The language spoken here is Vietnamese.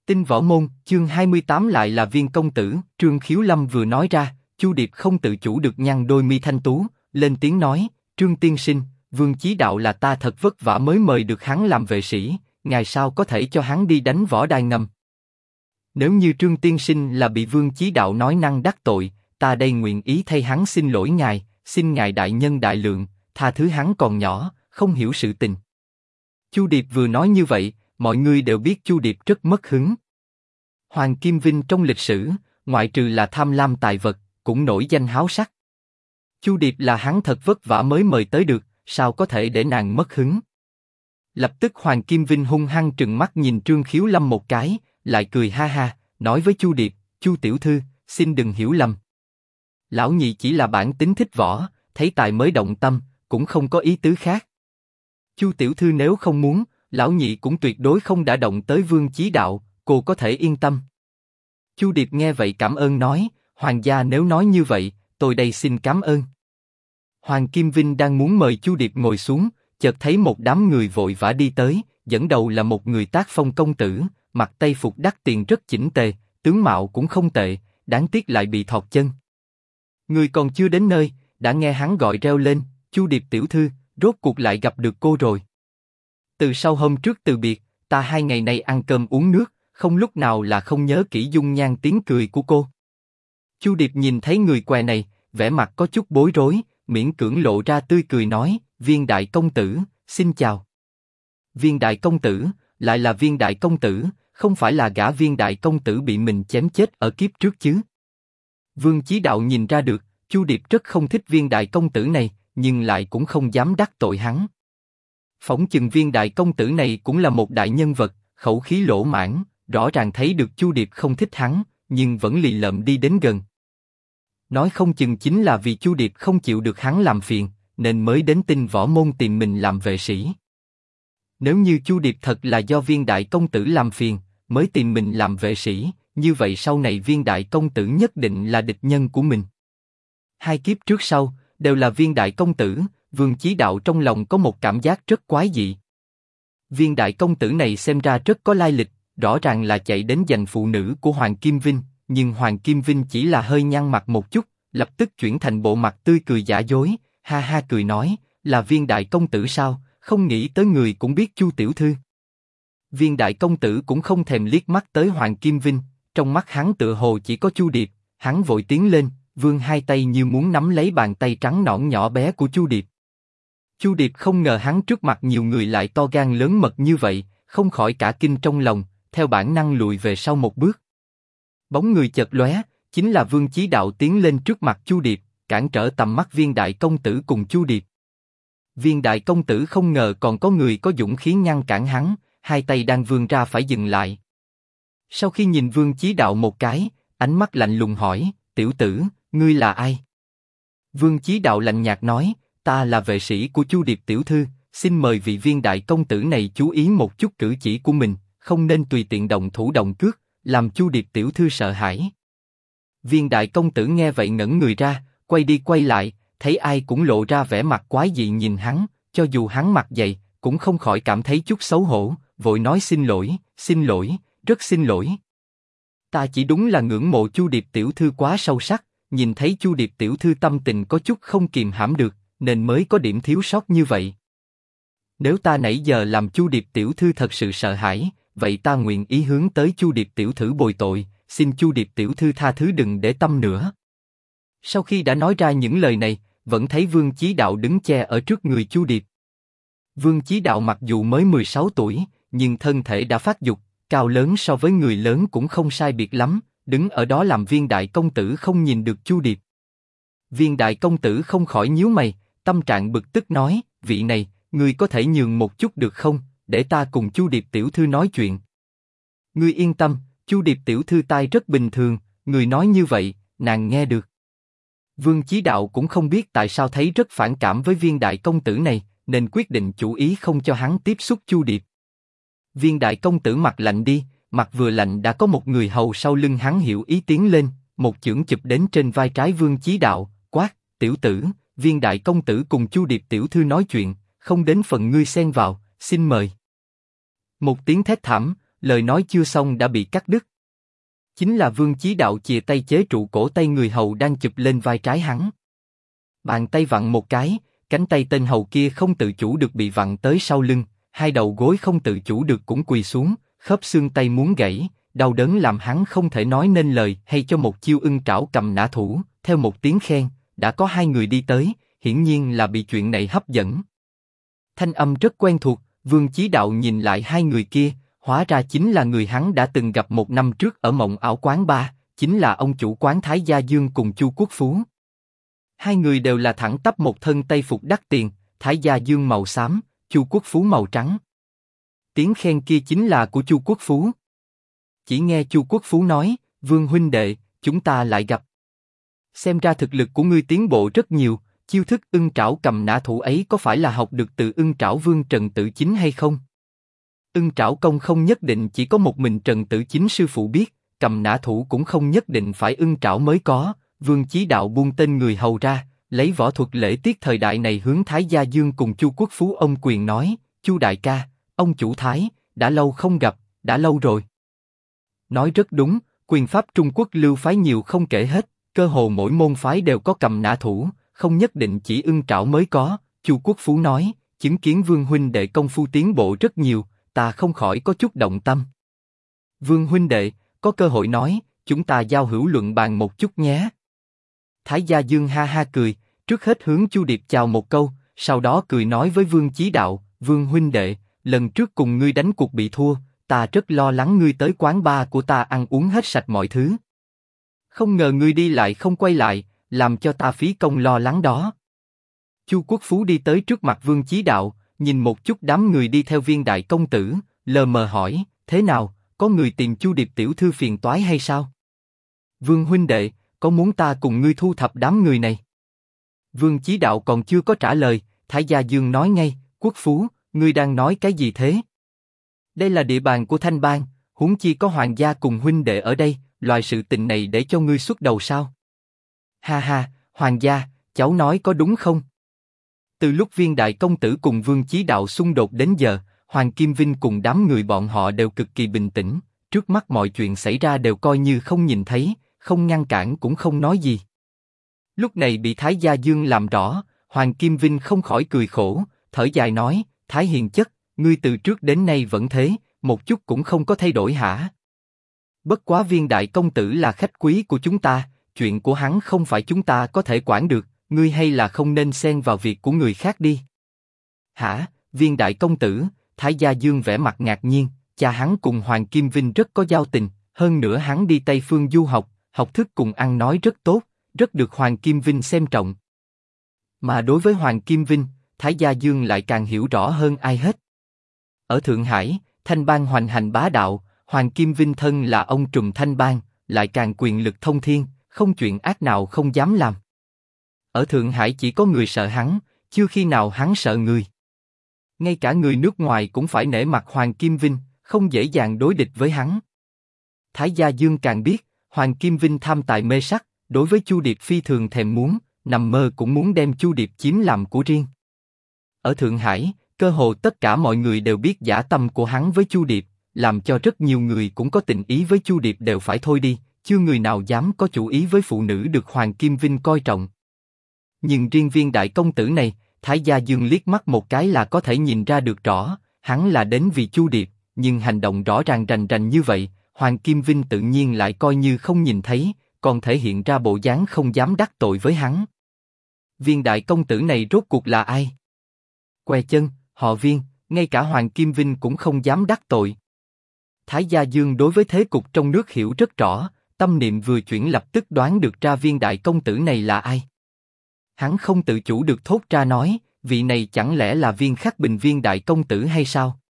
Tinh Võ Môn, chương 28 lại là Viên công tử. Trương Khiếu Lâm vừa nói ra, Chu Điệp không tự chủ được nhăn đôi mi thanh tú, lên tiếng nói: Trương tiên sinh, Vương Chí Đạo là ta thật vất vả mới mời được hắn làm vệ sĩ, ngài sao có thể cho hắn đi đánh võ đài ngầm? Nếu như Trương tiên sinh là bị Vương Chí Đạo nói năng đắc tội, ta đây nguyện ý thay hắn xin lỗi ngài, xin ngài đại nhân đại lượng, tha thứ hắn còn nhỏ, không hiểu sự tình. Chu Điệp vừa nói như vậy, mọi người đều biết Chu Điệp rất mất hứng. Hoàng Kim Vinh trong lịch sử, ngoại trừ là tham lam tài vật, cũng nổi danh háo sắc. Chu Điệp là hắn thật vất vả mới mời tới được, sao có thể để nàng mất hứng? Lập tức Hoàng Kim Vinh hung hăng trừng mắt nhìn Trương Khiếu Lâm một cái, lại cười ha ha, nói với Chu Điệp: Chu tiểu thư, xin đừng hiểu lầm. Lão nhị chỉ là bản tính thích võ, thấy tài mới động tâm, cũng không có ý tứ khác. Chu tiểu thư nếu không muốn, lão nhị cũng tuyệt đối không đã động tới Vương Chí Đạo, cô có thể yên tâm. Chu Điệp nghe vậy cảm ơn nói: Hoàng gia nếu nói như vậy, tôi đây xin cảm ơn. Hoàng Kim Vinh đang muốn mời Chu Điệp ngồi xuống, chợt thấy một đám người vội vã đi tới, dẫn đầu là một người tác phong công tử, mặc tây phục đắt tiền rất chỉnh tề, tướng mạo cũng không tệ, đáng tiếc lại bị thọt chân. Người còn chưa đến nơi, đã nghe hắn gọi reo lên: Chu Điệp tiểu thư, rốt cuộc lại gặp được cô rồi. Từ sau hôm trước từ biệt, ta 2 ngày nay ăn cơm uống nước, không lúc nào là không nhớ kỹ dung nhan tiếng cười của cô. Chu Điệp nhìn thấy người què này, vẻ mặt có chút bối rối, miễn cưỡng lộ ra tươi cười nói: Viên đại công tử, xin chào. Viên đại công tử, lại là Viên đại công tử, không phải là gã Viên đại công tử bị mình chém chết ở kiếp trước chứ? Vương Chí Đạo nhìn ra được, Chu Điệp rất không thích Viên đại công tử này, nhưng lại cũng không dám đắc tội hắn. Phỏng chừng Viên đại công tử này cũng là một đại nhân vật, khẩu khí lỗ mãng, rõ ràng thấy được Chu Điệp không thích hắn, nhưng vẫn lì lợm đi đến gần. Nói không chừng chính là vì Chu Điệp không chịu được hắn làm phiền, nên mới đến Tinh Võ Môn tìm mình làm vệ sĩ. Nếu như Chu Điệp thật là do Viên đại công tử làm phiền, mới tìm mình làm vệ sĩ, như vậy sau này Viên đại công tử nhất định là địch nhân của mình. 2 kiếp trước sau, đều là Viên đại công tử, Vương Chí Đạo trong lòng có một cảm giác rất quái dị. Viên đại công tử này xem ra rất có lai lịch, rõ ràng là chạy đến giành phụ nữ của Hoàng Kim Vinh, nhưng Hoàng Kim Vinh chỉ là hơi nhăn mặt một chút, lập tức chuyển thành bộ mặt tươi cười giả dối, ha ha cười nói: là Viên đại công tử sao? Không nghĩ tới người cũng biết Chu tiểu thư. Viên đại công tử cũng không thèm liếc mắt tới Hoàng Kim Vinh, trong mắt hắn tựa hồ chỉ có Chu Điệp, hắn vội tiến lên, vươn 2 tay như muốn nắm lấy bàn tay trắng nõn nhỏ bé của Chu Điệp. Chu Điệp không ngờ hắn trước mặt nhiều người lại to gan lớn mật như vậy, không khỏi cả kinh trong lòng, theo bản năng lùi về sau một bước. Bóng người chợt lóe, chính là Vương Chí Đạo tiến lên trước mặt Chu Điệp, cản trở tầm mắt Viên đại công tử cùng Chu Điệp. Viên đại công tử không ngờ còn có người có dũng khí ngăn cản hắn, 2 tay đang vươn ra phải dừng lại. Sau khi nhìn Vương Chí Đạo một cái, ánh mắt lạnh lùng hỏi: Tiểu tử, ngươi là ai? Vương Chí Đạo lạnh nhạt nói: Ta là vệ sĩ của Chu Điệp tiểu thư, xin mời vị Viên đại công tử này chú ý một chút cử chỉ của mình, không nên tùy tiện động thủ động cước, làm Chu Điệp tiểu thư sợ hãi. Viên đại công tử nghe vậy ngẩn người ra, quay đi quay lại, thấy ai cũng lộ ra vẻ mặt quái dị nhìn hắn, cho dù hắn mặt dày, cũng không khỏi cảm thấy chút xấu hổ, vội nói: xin lỗi, rất xin lỗi. Ta chỉ đúng là ngưỡng mộ Chu Điệp tiểu thư quá sâu sắc, nhìn thấy Chu Điệp tiểu thư tâm tình có chút không kìm hãm được, nên mới có điểm thiếu sót như vậy. Nếu ta nãy giờ làm Chu Điệp tiểu thư thật sự sợ hãi, vậy ta nguyện ý hướng tới Chu Điệp tiểu thư bồi tội, xin Chu Điệp tiểu thư tha thứ đừng để tâm nữa. Sau khi đã nói ra những lời này, vẫn thấy Vương Chí Đạo đứng che ở trước người Chu Điệp. Vương Chí Đạo mặc dù mới 16 tuổi, nhưng thân thể đã phát dục, cao lớn so với người lớn cũng không sai biệt lắm, đứng ở đó làm Viên đại công tử không nhìn được Chu Điệp. Viên đại công tử không khỏi nhíu mày, tâm trạng bực tức nói: vị này, ngươi có thể nhường một chút được không, để ta cùng Chu Điệp tiểu thư nói chuyện. Ngươi yên tâm, Chu Điệp tiểu thư tai rất bình thường, người nói như vậy, nàng nghe được. Vương Chí Đạo cũng không biết tại sao thấy rất phản cảm với Viên đại công tử này, nên quyết định chủ ý không cho hắn tiếp xúc Chu Điệp. Viên đại công tử mặt lạnh đi, mặt vừa lạnh đã có một người hầu sau lưng hắn hiểu ý tiến lên, một chưởng chụp đến trên vai trái Vương Chí Đạo, quát: Tiểu tử, Viên đại công tử cùng Chu Điệp tiểu thư nói chuyện, không đến phần ngươi xen vào, xin mời. Một tiếng thét thảm, lời nói chưa xong đã bị cắt đứt. Chính là Vương Chí Đạo chìa tay chế trụ cổ tay người hầu đang chụp lên vai trái hắn. Bàn tay vặn một cái, cánh tay tên hầu kia không tự chủ được bị vặn tới sau lưng, hai đầu gối không tự chủ được cũng quỳ xuống, khớp xương tay muốn gãy, đau đớn làm hắn không thể nói nên lời hay cho một chiêu ưng trảo cầm nã thủ. Theo một tiếng khen, đã có hai người đi tới, hiển nhiên là bị chuyện này hấp dẫn. Thanh âm rất quen thuộc, Vương Chí Đạo nhìn lại hai người kia, hóa ra chính là người hắn đã từng gặp 1 năm trước ở Mộng Ảo quán bar, chính là ông chủ quán Thái Gia Dương cùng Chu Quốc Phú. Hai người đều là thẳng tắp một thân tây phục đắt tiền, Thái Gia Dương màu xám, Chu Quốc Phú màu trắng. Tiếng khen kia chính là của Chu Quốc Phú. Chỉ nghe Chu Quốc Phú nói, Vương huynh đệ, chúng ta lại gặp. Xem ra thực lực của ngươi tiến bộ rất nhiều, chiêu thức ưng trảo cầm nã thủ ấy có phải là học được từ ưng trảo vương Trần Tử Chính hay không? Ưng trảo công không nhất định chỉ có một mình Trần Tử Chính sư phụ biết, cầm nã thủ cũng không nhất định phải ưng trảo mới có. Vương Chí Đạo buông tên người hầu ra, lấy võ thuật lễ tiết thời đại này hướng Thái Gia Dương cùng Chu Quốc Phú ông quyền nói, Chu đại ca, ông chủ Thái, đã lâu không gặp, đã lâu rồi. Nói rất đúng, quyền pháp Trung Quốc lưu phái nhiều không kể hết, cơ hồ mỗi môn phái đều có cầm nã thủ, không nhất định chỉ ưng trảo mới có. Chu Quốc Phú nói, chứng kiến Vương huynh đệ công phu tiến bộ rất nhiều, ta không khỏi có chút động tâm. Vương huynh đệ, có cơ hội nói, chúng ta giao hữu luận bàn một chút nhé. Thái Gia Dương ha ha cười, trước hết hướng Chu Điệp chào một câu, sau đó cười nói với Vương Chí Đạo, Vương huynh đệ, lần trước cùng ngươi đánh cuộc bị thua, ta rất lo lắng ngươi tới quán bar của ta ăn uống hết sạch mọi thứ. Không ngờ ngươi đi lại không quay lại, làm cho ta phí công lo lắng đó. Chu Quốc Phú đi tới trước mặt Vương Chí Đạo, nhìn một chút đám người đi theo Viên đại công tử, lờ mờ hỏi, thế nào, có người tìm Chu Điệp tiểu thư phiền toái hay sao? Vương huynh đệ, có muốn ta cùng ngươi thu thập đám người này? Vương Chí Đạo còn chưa có trả lời, Thái Gia Dương nói ngay, Quốc Phú, ngươi đang nói cái gì thế? Đây là địa bàn của Thanh Bang, huống chi có hoàng gia cùng huynh đệ ở đây, loại sự tình này để cho ngươi xuất đầu sao? Ha ha, hoàng gia, cháu nói có đúng không? Từ lúc Viên đại công tử cùng Vương Chí Đạo xung đột đến giờ, Hoàng Kim Vinh cùng đám người bọn họ đều cực kỳ bình tĩnh, trước mắt mọi chuyện xảy ra đều coi như không nhìn thấy, không ngăn cản cũng không nói gì. Lúc này bị Thái Gia Dương làm rõ, Hoàng Kim Vinh không khỏi cười khổ, thở dài nói, Thái hiền chất, ngươi từ trước đến nay vẫn thế, một chút cũng không có thay đổi hả? Bất quá Viên đại công tử là khách quý của chúng ta, chuyện của hắn không phải chúng ta có thể quản được, ngươi hay là không nên xen vào việc của người khác đi. Hả? Viên đại công tử? Thái Gia Dương vẻ mặt ngạc nhiên, cha hắn cùng Hoàng Kim Vinh rất có giao tình, hơn nữa hắn đi Tây Phương du học, học thức cùng ăn nói rất tốt, rất được Hoàng Kim Vinh xem trọng. Mà đối với Hoàng Kim Vinh, Thái Gia Dương lại càng hiểu rõ hơn ai hết. Ở Thượng Hải, Thanh Bang hoành hành bá đạo, Hoàng Kim Vinh thân là ông trùm Thanh Bang, lại càng quyền lực thông thiên, không chuyện ác nào không dám làm. Ở Thượng Hải chỉ có người sợ hắn, chưa khi nào hắn sợ người. Ngay cả người nước ngoài cũng phải nể mặt Hoàng Kim Vinh, không dễ dàng đối địch với hắn. Thái Gia Dương càng biết, Hoàng Kim Vinh tham tài mê sắc, đối với Chu Điệp phi thường thèm muốn, nằm mơ cũng muốn đem Chu Điệp chiếm làm của riêng. Ở Thượng Hải, cơ hồ tất cả mọi người đều biết dã tâm của hắn với Chu Điệp, làm cho rất nhiều người cũng có tình ý với Chu Điệp đều phải thôi đi, chưa người nào dám có chủ ý với phụ nữ được Hoàng Kim Vinh coi trọng. Nhưng riêng Viên đại công tử này, Thái Gia Dương liếc mắt một cái là có thể nhìn ra được rõ, hắn là đến vì Chu Điệp, nhưng hành động rõ ràng rành rành như vậy, Hoàng Kim Vinh tự nhiên lại coi như không nhìn thấy, còn thể hiện ra bộ dáng không dám đắc tội với hắn. Viên đại công tử này rốt cuộc là ai? Que chân, họ Viên, ngay cả Hoàng Kim Vinh cũng không dám đắc tội. Thái Gia Dương đối với thế cục trong nước hiểu rất rõ, tâm niệm vừa chuyển lập tức đoán được ra Viên đại công tử này là ai. Hắn không tự chủ được thốt ra nói, vị này chẳng lẽ là Viên Khắc Bình Viên đại công tử hay sao?